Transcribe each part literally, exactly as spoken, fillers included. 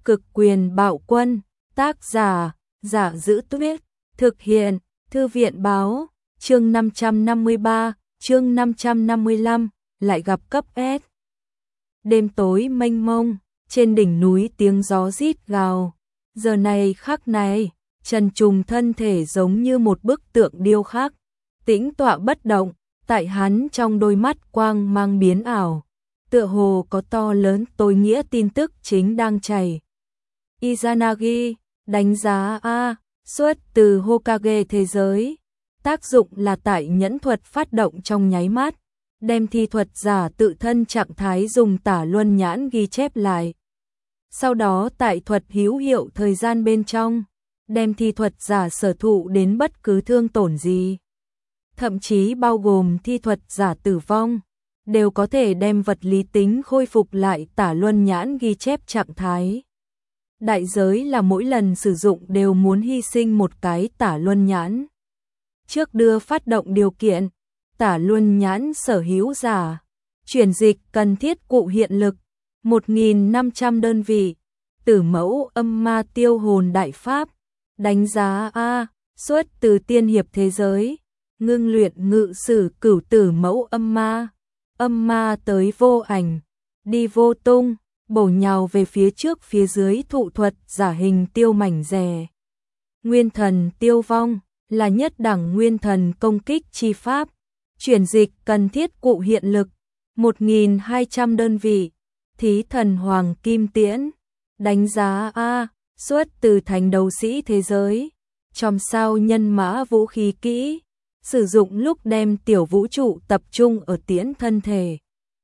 Cực quyền bạo quân, tác giả, Giả Giữ Tuyết, thực hiện, Thư viện báo, chương năm trăm năm mươi ba, chương năm trăm năm mươi lăm, lại gặp cấp S. Đêm tối mênh mông, trên đỉnh núi tiếng gió rít gào. Giờ này khắc này, Trần Trùng thân thể giống như một bức tượng điêu khắc, tĩnh tọa bất động, tại hắn trong đôi mắt quang mang biến ảo, tựa hồ có to lớn tối nghĩa tin tức chính đang chảy. Izanagi, đánh giá A, xuất từ Hokage thế giới, tác dụng là tại nhẫn thuật phát động trong nháy mắt, đem thi thuật giả tự thân trạng thái dùng tả luân nhãn ghi chép lại. Sau đó tại thuật hữu hiệu thời gian bên trong, đem thi thuật giả sở thụ đến bất cứ thương tổn gì, thậm chí bao gồm thi thuật giả tử vong, đều có thể đem vật lý tính khôi phục lại tả luân nhãn ghi chép trạng thái. Đại giới là mỗi lần sử dụng đều muốn hy sinh một cái tả luân nhãn. Trước đưa phát động điều kiện, tả luân nhãn sở hữu giả, chuyển dịch cần thiết cụ hiện lực, một nghìn năm trăm đơn vị, tử mẫu âm ma tiêu hồn đại pháp, đánh giá A, xuất từ tiên hiệp thế giới, ngưng luyện ngự sử cửu tử mẫu âm ma, âm ma tới vô ảnh, đi vô tung, bổ nhào về phía trước phía dưới thụ thuật giả hình tiêu mảnh rè. Nguyên thần tiêu vong, là nhất đẳng nguyên thần công kích chi pháp, chuyển dịch cần thiết cụ hiện lực, một nghìn hai trăm đơn vị, thí thần hoàng kim tiễn, đánh giá A, xuất từ thành đấu sĩ thế giới, chòm sao nhân mã vũ khí kỹ, sử dụng lúc đem tiểu vũ trụ tập trung ở tiễn thân thể.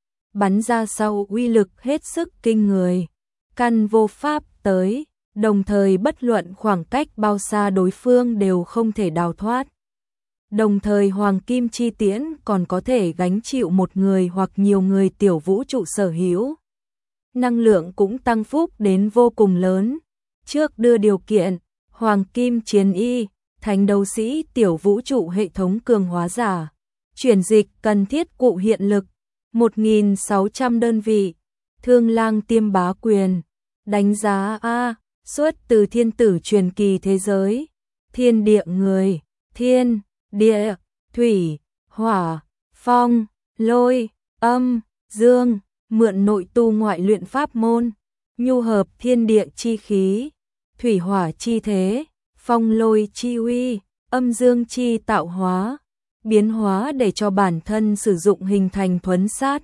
Bắn ra sau uy lực hết sức kinh người, căn vô pháp tới, đồng thời bất luận khoảng cách bao xa đối phương đều không thể đào thoát. Đồng thời hoàng kim chi tiễn còn có thể gánh chịu một người hoặc nhiều người tiểu vũ trụ sở hữu. Năng lượng cũng tăng phúc đến vô cùng lớn. Trước đưa điều kiện, hoàng kim chiến y, thành đấu sĩ tiểu vũ trụ hệ thống cường hóa giả, chuyển dịch cần thiết cụ hiện lực, một nghìn sáu trăm đơn vị, thương lang tiêm bá quyền, đánh giá A, xuất từ thiên tử truyền kỳ thế giới, thiên địa người, thiên, địa, thủy, hỏa, phong, lôi, âm, dương, mượn nội tu ngoại luyện pháp môn, nhu hợp thiên địa chi khí, thủy hỏa chi thế, phong lôi chi uy, âm dương chi tạo hóa, biến hóa để cho bản thân sử dụng hình thành thuấn sát,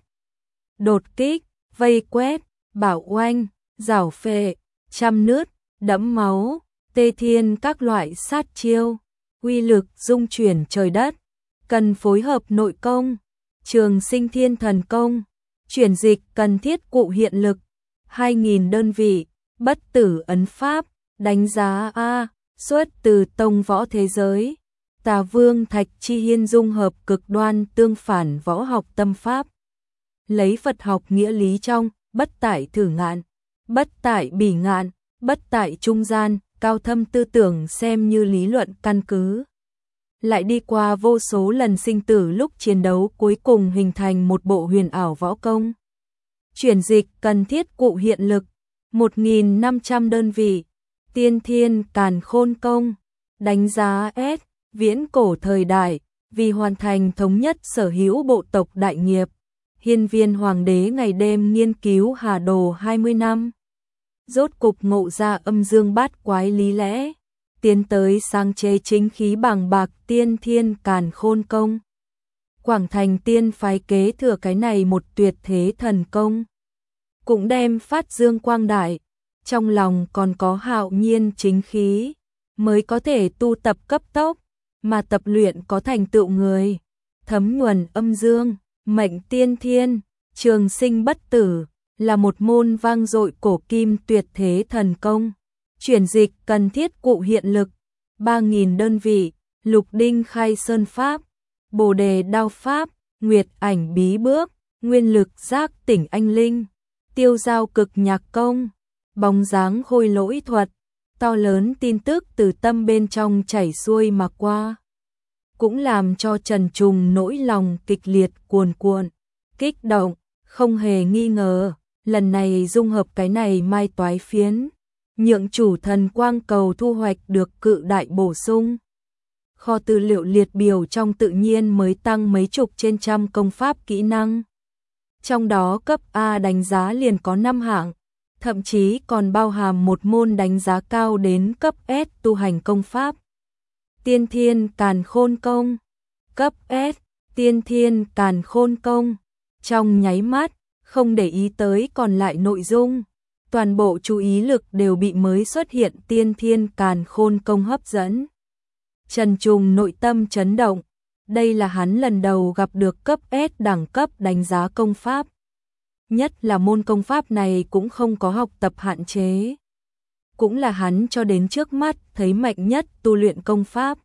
đột kích, vây quét, bảo oanh, rảo phệ, chăm nứt, đẫm máu, tê thiên các loại sát chiêu, uy lực dung chuyển trời đất, cần phối hợp nội công, trường sinh thiên thần công, chuyển dịch cần thiết cụ hiện lực, hai nghìn đơn vị, bất tử ấn pháp, đánh giá A, xuất từ tông võ thế giới, Tà Vương Thạch Chi Hiên dung hợp cực đoan tương phản võ học tâm pháp. Lấy Phật học nghĩa lý trong, bất tại thử ngạn, bất tại bỉ ngạn, bất tại trung gian, cao thâm tư tưởng xem như lý luận căn cứ. Lại đi qua vô số lần sinh tử lúc chiến đấu cuối cùng hình thành một bộ huyền ảo võ công. Chuyển dịch cần thiết cụ hiện lực, một nghìn năm trăm đơn vị, tiên thiên càn khôn công, đánh giá S, viễn cổ thời đại, vì hoàn thành thống nhất sở hữu bộ tộc đại nghiệp. Hiên viên hoàng đế ngày đêm nghiên cứu hà đồ hai mươi năm. Rốt cục ngộ ra âm dương bát quái lý lẽ, tiến tới sáng chế chính khí bàng bạc tiên thiên càn khôn công. Quảng Thành tiên phái kế thừa cái này một tuyệt thế thần công, cũng đem phát dương quang đại, trong lòng còn có hạo nhiên chính khí, mới có thể tu tập cấp tốc, mà tập luyện có thành tựu người, thấm nhuần âm dương, mệnh tiên thiên, trường sinh bất tử, là một môn vang dội cổ kim tuyệt thế thần công. Chuyển dịch cần thiết cụ hiện lực, ba nghìn đơn vị, lục đinh khai sơn pháp, bồ đề đao pháp, nguyệt ảnh bí bước, nguyên lực giác tỉnh anh linh, tiêu giao cực nhạc công, bóng dáng khôi lỗi thuật, to lớn tin tức từ tâm bên trong chảy xuôi mà qua. Cũng làm cho Trần Trùng nỗi lòng kịch liệt cuồn cuộn, kích động, không hề nghi ngờ, lần này dung hợp cái này mai toái phiến, nhượng chủ thần quang cầu thu hoạch được cự đại bổ sung. Kho tư liệu liệt biểu trong tự nhiên mới tăng mấy chục trên trăm công pháp kỹ năng. Trong đó cấp A đánh giá liền có năm hạng, thậm chí còn bao hàm một môn đánh giá cao đến cấp S tu hành công pháp. Tiên Thiên Càn Khôn Công, cấp S, Tiên Thiên Càn Khôn Công. Trong nháy mắt, không để ý tới còn lại nội dung, toàn bộ chú ý lực đều bị mới xuất hiện Tiên Thiên Càn Khôn Công hấp dẫn. Trần Trùng nội tâm chấn động, đây là hắn lần đầu gặp được cấp S đẳng cấp đánh giá công pháp. Nhất là môn công pháp này cũng không có học tập hạn chế. Cũng là hắn cho đến trước mắt thấy mạnh nhất tu luyện công pháp.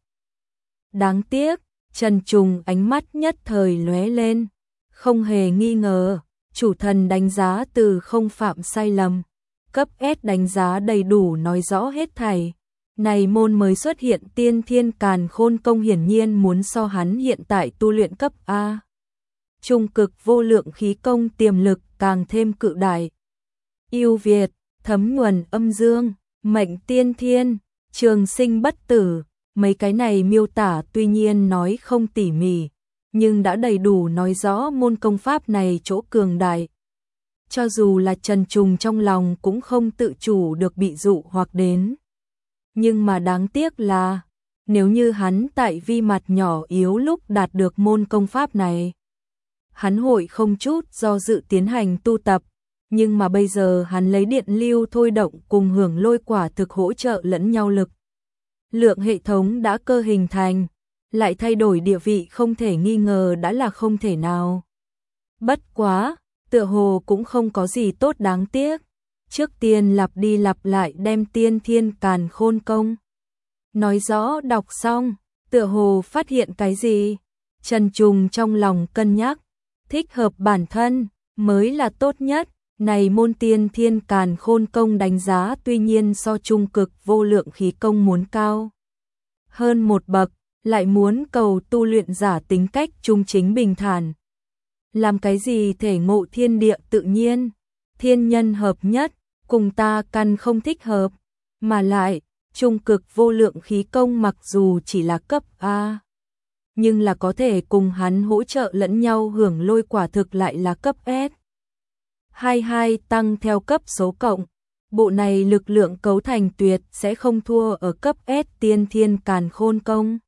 Đáng tiếc, Trần Trùng ánh mắt nhất thời lóe lên, không hề nghi ngờ, chủ thần đánh giá từ không phạm sai lầm. Cấp S đánh giá đầy đủ nói rõ hết thảy. Này môn mới xuất hiện Tiên Thiên Càn Khôn Công hiển nhiên muốn so hắn hiện tại tu luyện cấp A. Trung cực vô lượng khí công tiềm lực càng thêm cự đại. Yêu Việt, thấm nhuần âm dương, mệnh tiên thiên, trường sinh bất tử, mấy cái này miêu tả tuy nhiên nói không tỉ mỉ, nhưng đã đầy đủ nói rõ môn công pháp này chỗ cường đại. Cho dù là Trần Trùng trong lòng cũng không tự chủ được bị dụ hoặc đến. Nhưng mà đáng tiếc là, nếu như hắn tại vi mặt nhỏ yếu lúc đạt được môn công pháp này, hắn hội không chút do dự tiến hành tu tập, nhưng mà bây giờ hắn lấy điện lưu thôi động cùng hưởng lôi quả thực hỗ trợ lẫn nhau lực. Lượng hệ thống đã cơ hình thành, lại thay đổi địa vị không thể nghi ngờ đã là không thể nào. Bất quá, tựa hồ cũng không có gì tốt đáng tiếc. Trước tiên lặp đi lặp lại đem Tiên Thiên Càn Khôn Công nói rõ đọc xong, tựa hồ phát hiện cái gì. Trần Trùng trong lòng cân nhắc, thích hợp bản thân mới là tốt nhất. Này môn Tiên Thiên Càn Khôn Công đánh giá tuy nhiên so trung cực vô lượng khí công muốn cao hơn một bậc, lại muốn cầu tu luyện giả tính cách trung chính bình thản. Làm cái gì thể ngộ thiên địa tự nhiên, thiên nhân hợp nhất, cùng ta căn không thích hợp, mà lại, trung cực vô lượng khí công mặc dù chỉ là cấp A, nhưng là có thể cùng hắn hỗ trợ lẫn nhau hưởng lôi quả thực lại là cấp S. hai mươi hai tăng theo cấp số cộng, bộ này lực lượng cấu thành tuyệt sẽ không thua ở cấp S Tiên Thiên Càn Khôn Công.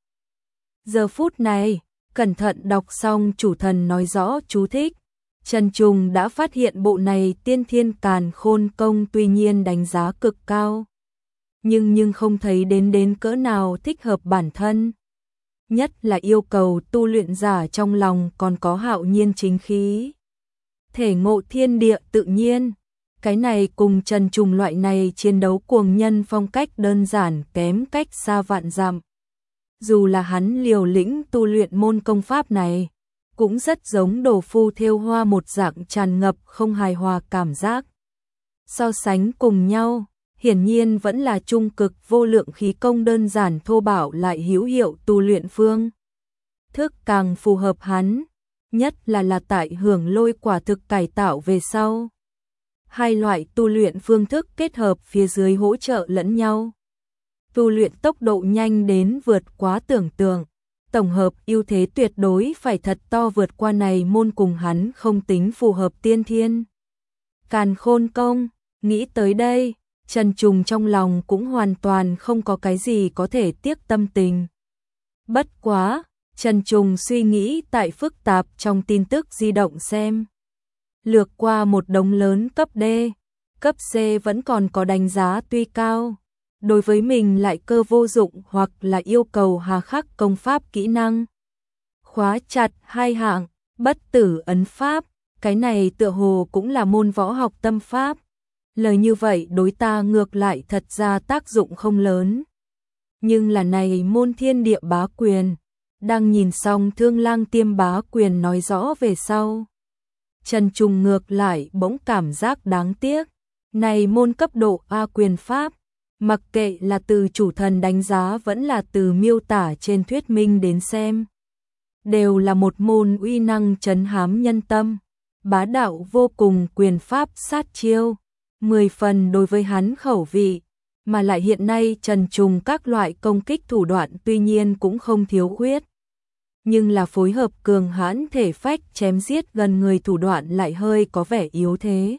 Giờ phút này, cẩn thận đọc xong chủ thần nói rõ chú thích, Trần Trùng đã phát hiện bộ này Tiên Thiên Càn Khôn Công tuy nhiên đánh giá cực cao, nhưng nhưng không thấy đến đến cỡ nào thích hợp bản thân. Nhất là yêu cầu tu luyện giả trong lòng còn có hạo nhiên chính khí. Thể ngộ thiên địa tự nhiên, cái này cùng Trần Trùng loại này chiến đấu cuồng nhân phong cách đơn giản kém cách xa vạn dặm. Dù là hắn liều lĩnh tu luyện môn công pháp này, cũng rất giống đồ phu thêu hoa một dạng tràn ngập không hài hòa cảm giác. So sánh cùng nhau, hiển nhiên vẫn là trung cực vô lượng khí công đơn giản thô bạo lại hữu hiệu tu luyện phương thức càng phù hợp hắn, nhất là là tại hưởng lôi quả thực cải tạo về sau. Hai loại tu luyện phương thức kết hợp phía dưới hỗ trợ lẫn nhau. Tu luyện tốc độ nhanh đến vượt quá tưởng tượng, tổng hợp ưu thế tuyệt đối phải thật to vượt qua này môn cùng hắn không tính phù hợp Tiên Thiên Càn Khôn Công. Nghĩ tới đây, Trần Trùng trong lòng cũng hoàn toàn không có cái gì có thể tiếc tâm tình. Bất quá, Trần Trùng suy nghĩ tại phức tạp trong tin tức di động xem. Lược qua một đống lớn cấp D, cấp C vẫn còn có đánh giá tuy cao. Đối với mình lại cơ vô dụng hoặc là yêu cầu hà khắc công pháp kỹ năng. Khóa chặt hai hạng, bất tử ấn pháp, cái này tựa hồ cũng là môn võ học tâm pháp. Lời như vậy đối ta ngược lại thật ra tác dụng không lớn. Nhưng là này môn thiên địa bá quyền, đang nhìn xong Thương Lang Tiêm bá quyền nói rõ về sau. Trần Trùng ngược lại bỗng cảm giác đáng tiếc, này môn cấp độ A quyền pháp, mặc kệ là từ chủ thần đánh giá vẫn là từ miêu tả trên thuyết minh đến xem, đều là một môn uy năng trấn hám nhân tâm, bá đạo vô cùng quyền pháp sát chiêu, mười phần đối với hắn khẩu vị, mà lại hiện nay Trần Trùng các loại công kích thủ đoạn tuy nhiên cũng không thiếu khuyết. Nhưng là phối hợp cường hãn thể phách chém giết gần người thủ đoạn lại hơi có vẻ yếu thế.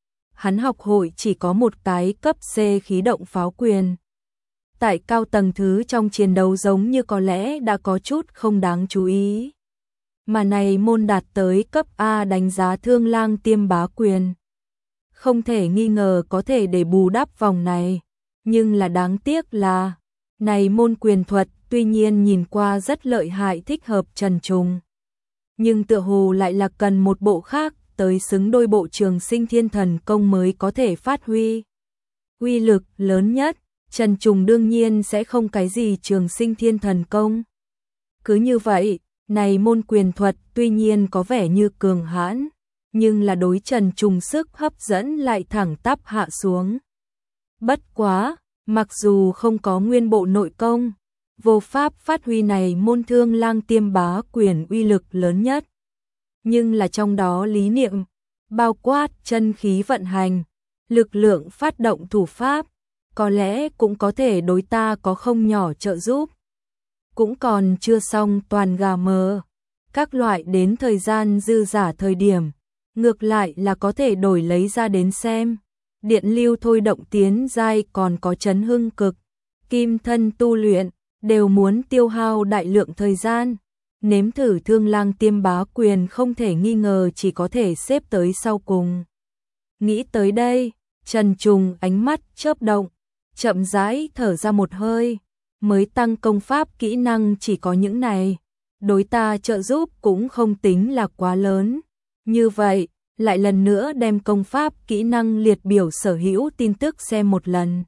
Hắn học hội chỉ có một cái cấp C khí động pháo quyền. Tại cao tầng thứ trong chiến đấu giống như có lẽ đã có chút không đáng chú ý. Mà này môn đạt tới cấp A đánh giá Thương Lang Tiêm Bá quyền. Không thể nghi ngờ có thể để bù đắp vòng này. Nhưng là đáng tiếc là, này môn quyền thuật tuy nhiên nhìn qua rất lợi hại thích hợp Trần Trùng. Nhưng tựa hồ lại là cần một bộ khác tới xứng đôi bộ Trường Sinh Thiên Thần Công mới có thể phát huy uy lực lớn nhất. Trần Trùng đương nhiên sẽ không cái gì Trường Sinh Thiên Thần Công. Cứ như vậy, này môn quyền thuật tuy nhiên có vẻ như cường hãn, nhưng là đối Trần Trùng sức hấp dẫn lại thẳng tắp hạ xuống. Bất quá, mặc dù không có nguyên bộ nội công, vô pháp phát huy này môn Thương Lang Tiêm Bá quyền uy lực lớn nhất. Nhưng là trong đó lý niệm, bao quát chân khí vận hành, lực lượng phát động thủ pháp, có lẽ cũng có thể đối ta có không nhỏ trợ giúp. Cũng còn chưa xong toàn gà mờ, các loại đến thời gian dư giả thời điểm, ngược lại là có thể đổi lấy ra đến xem. Điện lưu thôi động tiến giai còn có chấn hưng cực, kim thân tu luyện, đều muốn tiêu hao đại lượng thời gian. Nếm thử Thương Lang Tiêm Bá quyền không thể nghi ngờ chỉ có thể xếp tới sau cùng. Nghĩ tới đây, Trần Trùng ánh mắt chớp động, chậm rãi thở ra một hơi, mới tăng công pháp kỹ năng chỉ có những này, đối ta trợ giúp cũng không tính là quá lớn. Như vậy, lại lần nữa đem công pháp kỹ năng liệt biểu sở hữu tin tức xem một lần.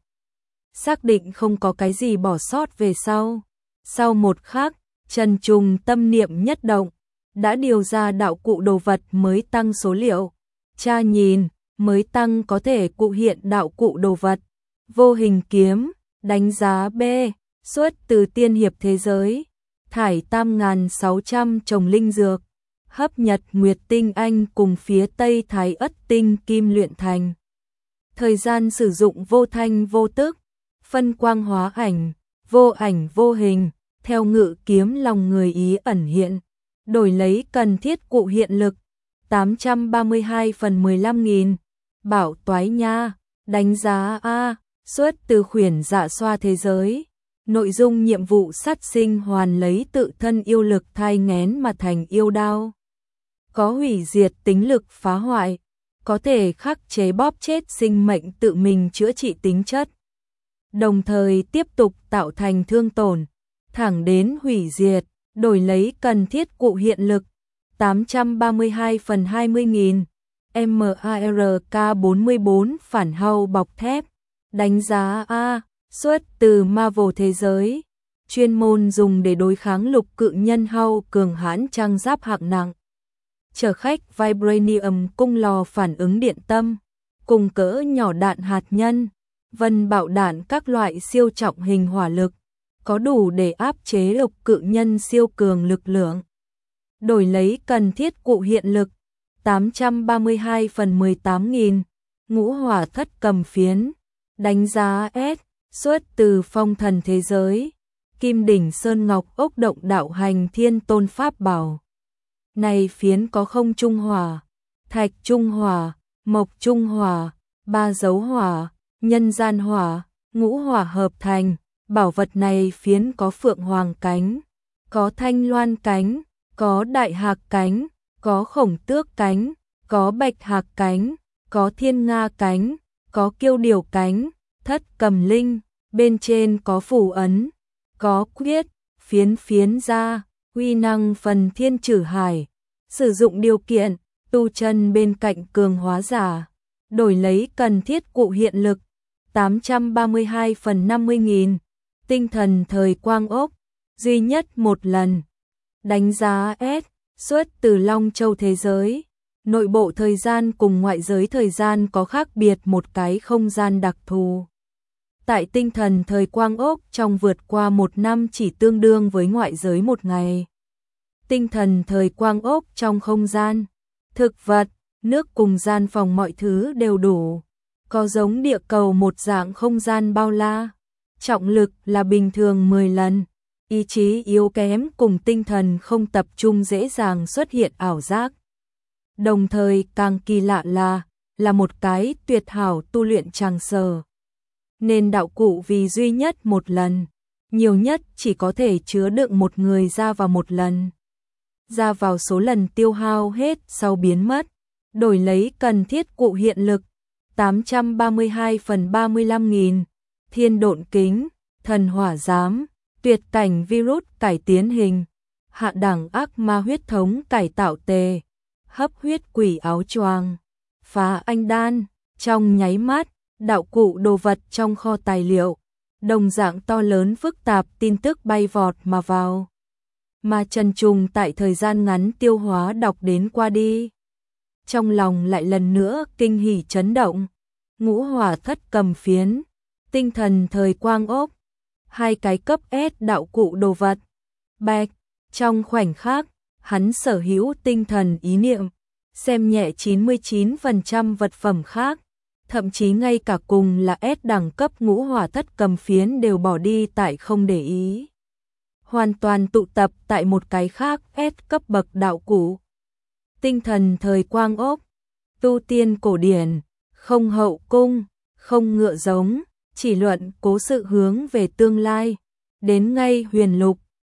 Xác định không có cái gì bỏ sót về sau. Sau một khắc, Trần Trùng tâm niệm nhất động, đã điều ra đạo cụ đồ vật mới tăng số liệu. Tra nhìn, mới tăng có thể cụ hiện đạo cụ đồ vật. Vô hình kiếm, đánh giá B, xuất từ tiên hiệp thế giới. Thải tam ngàn sáu trăm trồng linh dược. Hấp nhật nguyệt tinh anh cùng phía tây thái ất tinh kim luyện thành. Thời gian sử dụng vô thanh vô tức, phân quang hóa ảnh, vô ảnh vô hình, theo ngự kiếm lòng người ý ẩn hiện, đổi lấy cần thiết cụ hiện lực, tám trăm ba mươi hai phần mười lăm nghìn, bảo toái nha, đánh giá A, xuất từ khuyển dạ xoa thế giới. Nội dung nhiệm vụ sát sinh hoàn lấy tự thân yêu lực thai nghén mà thành yêu đao. Có hủy diệt tính lực phá hoại, có thể khắc chế bóp chết sinh mệnh tự mình chữa trị tính chất. Đồng thời tiếp tục tạo thành thương tổn, thẳng đến hủy diệt, đổi lấy cần thiết cụ hiện lực, tám trăm ba mươi hai phần hai mươi nghìn, M A R K bốn mươi bốn phản hao bọc thép, đánh giá A, xuất từ Marvel thế giới, chuyên môn dùng để đối kháng lục cự nhân hao cường hãn trang giáp hạng nặng. Chở khách Vibranium cung lò phản ứng điện tâm, cùng cỡ nhỏ đạn hạt nhân, vân bạo đạn các loại siêu trọng hình hỏa lực, có đủ để áp chế lục cự nhân siêu cường lực lượng. Đổi lấy cần thiết cụ hiện lực, tám trăm ba mươi hai phần mười tám nghìn, ngũ hỏa thất cầm phiến, đánh giá S, xuất từ phong thần thế giới, kim đỉnh sơn ngọc ốc động đạo hành thiên tôn pháp bảo. Này phiến có không trung hỏa, thạch trung hỏa, mộc trung hỏa, ba dấu hỏa, nhân gian hỏa, ngũ hỏa hợp thành. Bảo vật này phiến có phượng hoàng cánh, có thanh loan cánh, có đại hạc cánh, có khổng tước cánh, có bạch hạc cánh, có thiên nga cánh, có kiêu điều cánh, thất cầm linh, bên trên có phù ấn, có quyết, phiến phiến ra, uy năng phần thiên trử hải. Sử dụng điều kiện, tu chân bên cạnh cường hóa giả, đổi lấy cần thiết cụ hiện lực, tám trăm ba mươi hai phần năm mươi nghìn, tinh thần thời quang ốc, duy nhất một lần, đánh giá S, xuất từ Long Châu thế giới, nội bộ thời gian cùng ngoại giới thời gian có khác biệt một cái không gian đặc thù. Tại tinh thần thời quang ốc trong vượt qua một năm chỉ tương đương với ngoại giới một ngày. Tinh thần thời quang ốc trong không gian, thực vật, nước cùng gian phòng mọi thứ đều đủ. có giống địa cầu một dạng không gian bao la, trọng lực là bình thường mười lần, ý chí yếu kém cùng tinh thần không tập trung dễ dàng xuất hiện ảo giác. Đồng thời càng kỳ lạ là, là một cái tuyệt hảo tu luyện tràng sở. Nên đạo cụ vì duy nhất một lần, nhiều nhất chỉ có thể chứa đựng một người ra vào một lần. Ra vào số lần tiêu hao hết sau biến mất, đổi lấy cần thiết cụ hiện lực, tám trăm ba mươi hai phần ba mươi lăm nghìn, thiên độn kính, thần hỏa giám, tuyệt cảnh virus cải tiến hình, hạ đẳng ác ma huyết thống cải tạo tề, hấp huyết quỷ áo choàng, phá anh đan, trong nháy mắt, đạo cụ đồ vật trong kho tài liệu, đồng dạng to lớn phức tạp tin tức bay vọt mà vào. Mà Trần Trùng tại thời gian ngắn tiêu hóa đọc đến qua đi. Trong lòng lại lần nữa kinh hỉ chấn động, ngũ hỏa thất cầm phiến, tinh thần thời quang ốc, hai cái cấp S đạo cụ đồ vật. Bạch, trong khoảnh khắc, hắn sở hữu tinh thần ý niệm, xem nhẹ chín mươi chín phần trăm vật phẩm khác, thậm chí ngay cả cùng là S đẳng cấp ngũ hỏa thất cầm phiến đều bỏ đi tại không để ý. Hoàn toàn tụ tập tại một cái khác S cấp bậc đạo cụ. Tinh thần thời quang ốc, tu tiên cổ điển, không hậu cung, không ngựa giống, chỉ luận cố sự hướng về tương lai, đến ngay huyền lục,